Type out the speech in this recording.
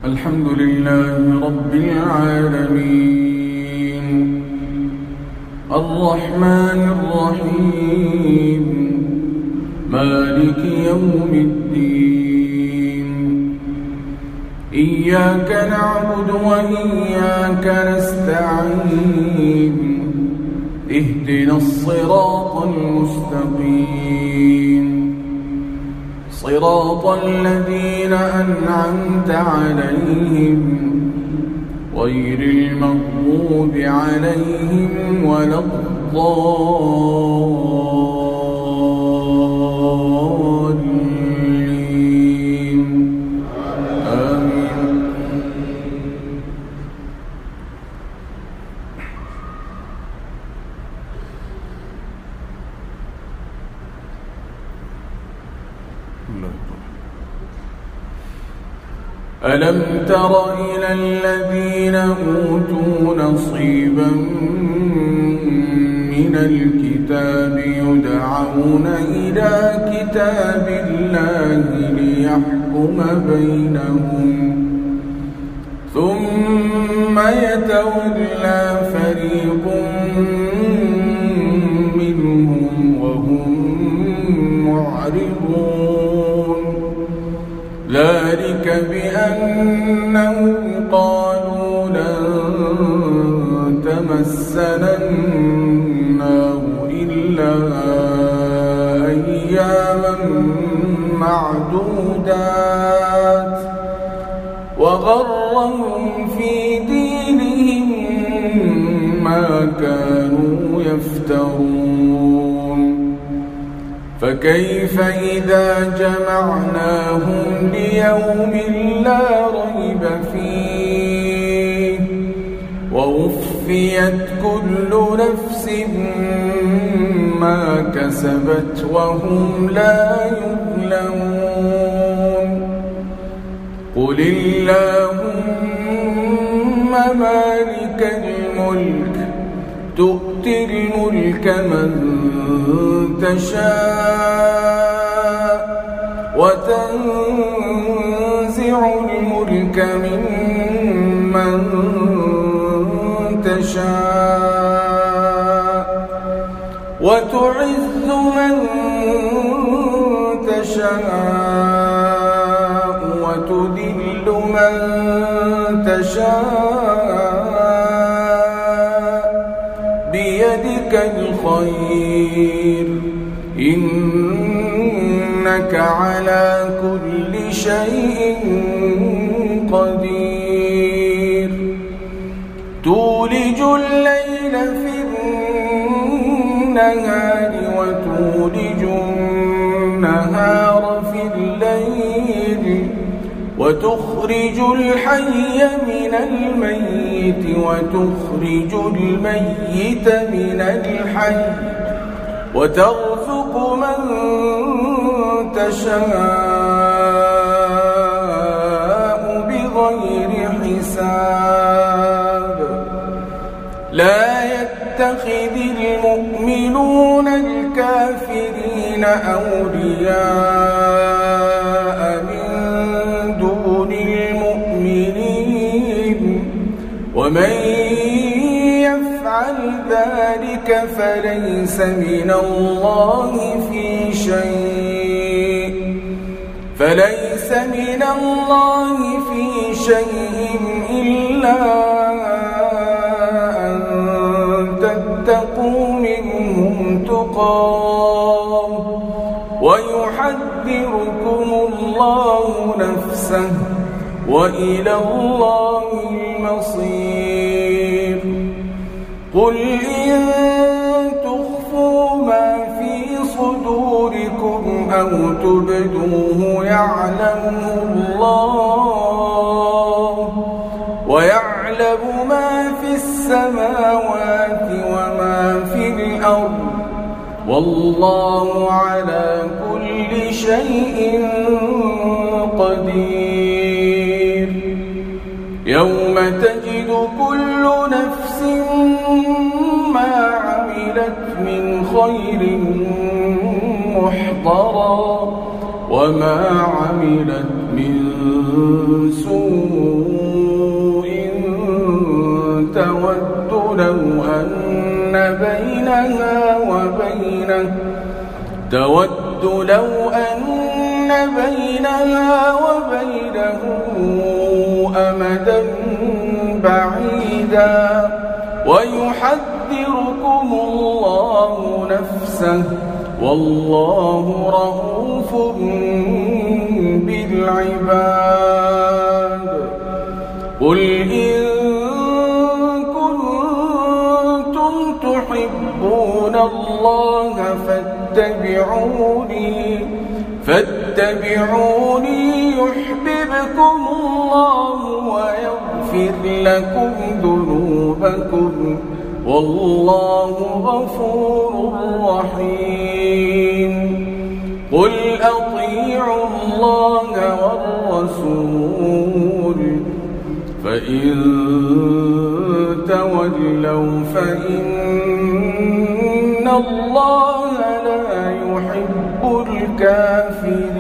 الحمد لله رب العالمين الرحمن الرحيم مالك يوم الدين إياك نعبد وإياك نستعين اهدنا الصراط المستقيم صراط الذين أنعمت عليهم غير المغضوب عليهم ولا الضالين آمين. ألم تر إلى الذين أوتوا نصيبا من الكتاب يدعون إلى كتاب الله ليحكم بينهم ثم يتولى فريق منهم وهم معرضون ذلك بأنهم قالوا لن تمسنا النار إلا أياما معدودات وغرهم في دينهم ما كانوا يفترون فكيف إذا جمعناهم ليوم لا ريب فيه ووفيت كل نفس ما كسبت وهم لا يظلمون قل اللهم مالك الملك تؤتي الملك من تشاء وتنزع الملك ممن تشاء وتعز من تشاء وتذل من تشاء بيدك الخير إنك على كل شيء قدير تولج الليل في النهار وتولج النهار في الليل وتخرج الحي من الميت وتخرج الميت من الحي وترزق من تشاء بغير حساب لا يتخذ المؤمنون الكافرين أولياء من دون المؤمنين ومن يفعل ذلك فليس من الله في شيء إلا أن تتقوا منهم تقاه ويحذركم الله نفسه وإلى الله المصير قل إن تخفوا ما في صدوركم أو تبدوه يعلمه الله ويعلم ما في السماوات وما في الأرض والله على كل شيء قدير يوم تجد كل نفس ما عملت من خير محضرا وما عملت من سوء تود لو أن بينها وبينه أمدا بعيدا ويحذركم الله نفسه والله رؤوف بالعباد. قل إن كنتم تحبون الله فاتبعوني يحببكم الله ويغفر لكم ذنوبكم والله غفور رحيم. قل أطيعوا الله والرسول فإن تولوا فإن الله لا يحب الكافرين.